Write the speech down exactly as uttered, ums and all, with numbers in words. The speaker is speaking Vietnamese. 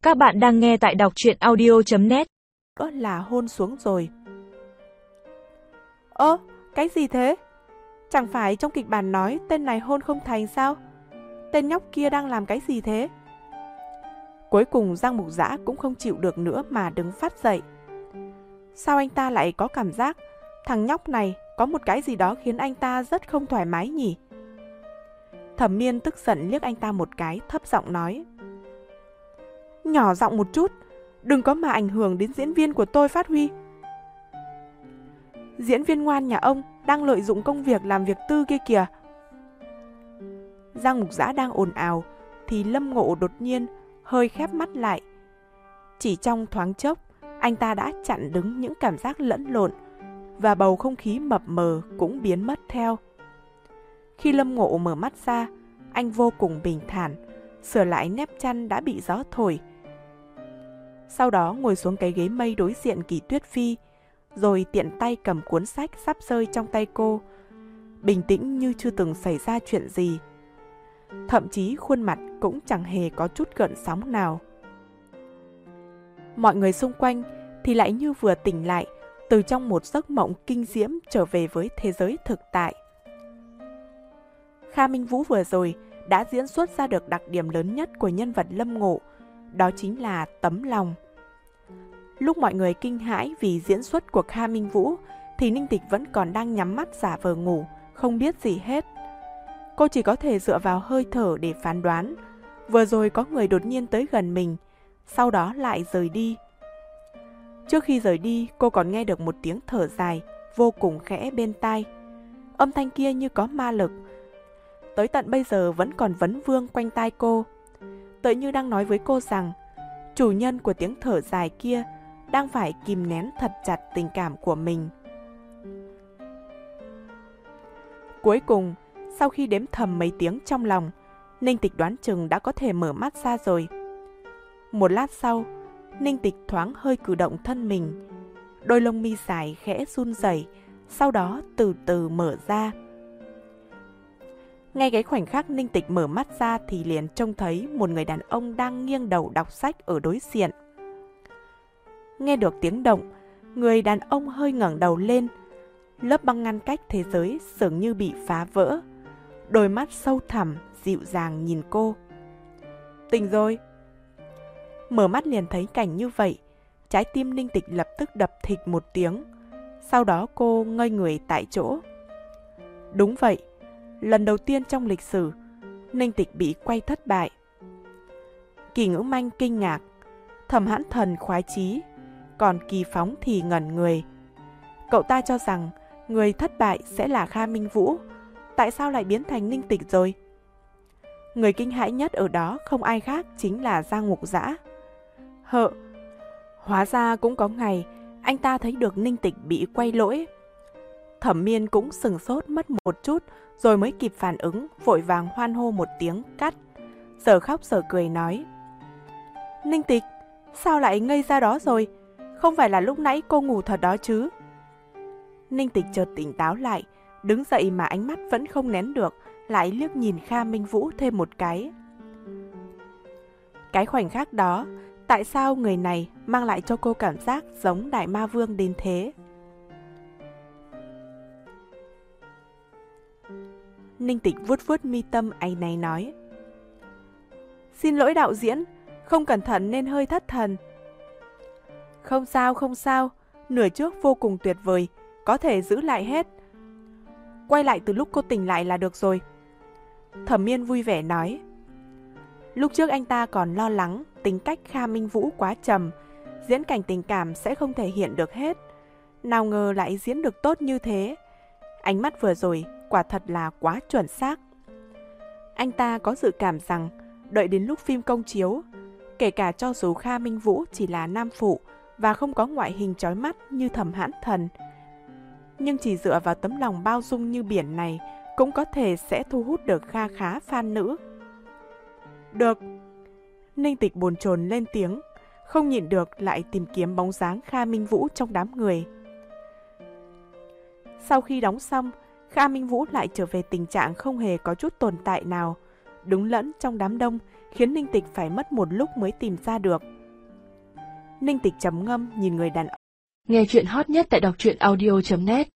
Các bạn đang nghe tại đọc truyện audio chấm net. Ơ là hôn xuống rồi. Ơ, cái gì thế? Chẳng phải trong kịch bản nói tên này hôn không thành sao? Tên nhóc kia đang làm cái gì thế? Cuối cùng Giang Mục Dã cũng không chịu được nữa mà đứng phát dậy. Sao anh ta lại có cảm giác thằng nhóc này có một cái gì đó khiến anh ta rất không thoải mái nhỉ? Thẩm Miên tức giận liếc anh ta một cái, thấp giọng nói: Nhỏ giọng một chút, đừng có mà ảnh hưởng đến diễn viên của tôi phát huy. Diễn viên ngoan nhà ông đang lợi dụng công việc làm việc tư kia kìa. Giang Mục Dã đang ồn ào thì Lâm Ngộ đột nhiên hơi khép mắt lại. Chỉ trong thoáng chốc, anh ta đã chặn đứng những cảm giác lẫn lộn và bầu không khí mập mờ cũng biến mất theo. Khi Lâm Ngộ mở mắt ra, anh vô cùng bình thản, sửa lại nếp chăn đã bị gió thổi. Sau đó ngồi xuống cái ghế mây đối diện Kỳ Tuyết Phi, rồi tiện tay cầm cuốn sách sắp rơi trong tay cô, bình tĩnh như chưa từng xảy ra chuyện gì. Thậm chí khuôn mặt cũng chẳng hề có chút gợn sóng nào. Mọi người xung quanh thì lại như vừa tỉnh lại từ trong một giấc mộng kinh diễm trở về với thế giới thực tại. Kha Minh Vũ vừa rồi đã diễn xuất ra được đặc điểm lớn nhất của nhân vật Lâm Ngộ, đó chính là tấm lòng. Lúc mọi người kinh hãi vì diễn xuất của Kha Minh Vũ thì Ninh Tịch vẫn còn đang nhắm mắt giả vờ ngủ, không biết gì hết. Cô chỉ có thể dựa vào hơi thở để phán đoán. Vừa rồi có người đột nhiên tới gần mình, sau đó lại rời đi. Trước khi rời đi, cô còn nghe được một tiếng thở dài, vô cùng khẽ bên tai. Âm thanh kia như có ma lực, tới tận bây giờ vẫn còn vấn vương quanh tai cô. Tựa như đang nói với cô rằng, chủ nhân của tiếng thở dài kia đang phải kìm nén thật chặt tình cảm của mình. Cuối cùng, sau khi đếm thầm mấy tiếng trong lòng, Ninh Tịch đoán chừng đã có thể mở mắt ra rồi. Một lát sau, Ninh Tịch thoáng hơi cử động thân mình. Đôi lông mi dài khẽ run rẩy, sau đó từ từ mở ra. Ngay cái khoảnh khắc Ninh Tịch mở mắt ra thì liền trông thấy một người đàn ông đang nghiêng đầu đọc sách ở đối diện. Nghe được tiếng động, người đàn ông hơi ngẩng đầu lên. Lớp băng ngăn cách thế giới dường như bị phá vỡ. Đôi mắt sâu thẳm, dịu dàng nhìn cô. Tỉnh rồi. Mở mắt liền thấy cảnh như vậy, trái tim Ninh Tịch lập tức đập thịch một tiếng. Sau đó cô ngây người tại chỗ. Đúng vậy, lần đầu tiên trong lịch sử, Ninh Tịch bị quay thất bại. Kỳ Ngữ Manh kinh ngạc, Thẩm Hãn Thần khoái chí, còn Kỳ Phóng thì ngẩn người. Cậu ta cho rằng người thất bại sẽ là Kha Minh Vũ, tại sao lại biến thành Ninh Tịch rồi? Người kinh hãi nhất ở đó không ai khác chính là Giang Mục Dã. Hợ, hóa ra cũng có ngày anh ta thấy được Ninh Tịch bị quay lỗi. Thẩm Miên cũng sừng sốt mất một chút rồi mới kịp phản ứng, vội vàng hoan hô một tiếng cắt, giờ khóc giờ cười nói: Ninh Tịch, sao lại ngây ra đó rồi? Không phải là lúc nãy cô ngủ thật đó chứ? Ninh Tịch chợt tỉnh táo lại, đứng dậy mà ánh mắt vẫn không nén được, lại liếc nhìn Kha Minh Vũ thêm một cái. Cái khoảnh khắc đó, tại sao người này mang lại cho cô cảm giác giống Đại Ma Vương đến thế? Ninh Tịch vuốt vuốt mi tâm áy náy nói: Xin lỗi đạo diễn, không cẩn thận nên hơi thất thần. Không sao, không sao, nửa trước vô cùng tuyệt vời, có thể giữ lại hết. Quay lại từ lúc cô tỉnh lại là được rồi. Thẩm Miên vui vẻ nói. Lúc trước anh ta còn lo lắng tính cách Kha Minh Vũ quá trầm, diễn cảnh tình cảm sẽ không thể hiện được hết. Nào ngờ lại diễn được tốt như thế. Ánh mắt vừa rồi quả thật là quá chuẩn xác. Anh ta có dự cảm rằng đợi đến lúc phim công chiếu, kể cả cho dù Kha Minh Vũ chỉ là nam phụ và không có ngoại hình chói mắt như Thẩm Hãn Thần, nhưng chỉ dựa vào tấm lòng bao dung như biển này cũng có thể sẽ thu hút được kha khá fan nữ. Được. Ninh Tịch bồn chồn lên tiếng, không nhịn được lại tìm kiếm bóng dáng Kha Minh Vũ trong đám người. Sau khi đóng xong, Kha Minh Vũ lại trở về tình trạng không hề có chút tồn tại nào, đứng lẫn trong đám đông, khiến Ninh Tịch phải mất một lúc mới tìm ra được. Ninh Tịch trầm ngâm nhìn người đàn ông. Nghe chuyện hot nhất tại đọc truyện audio chấm net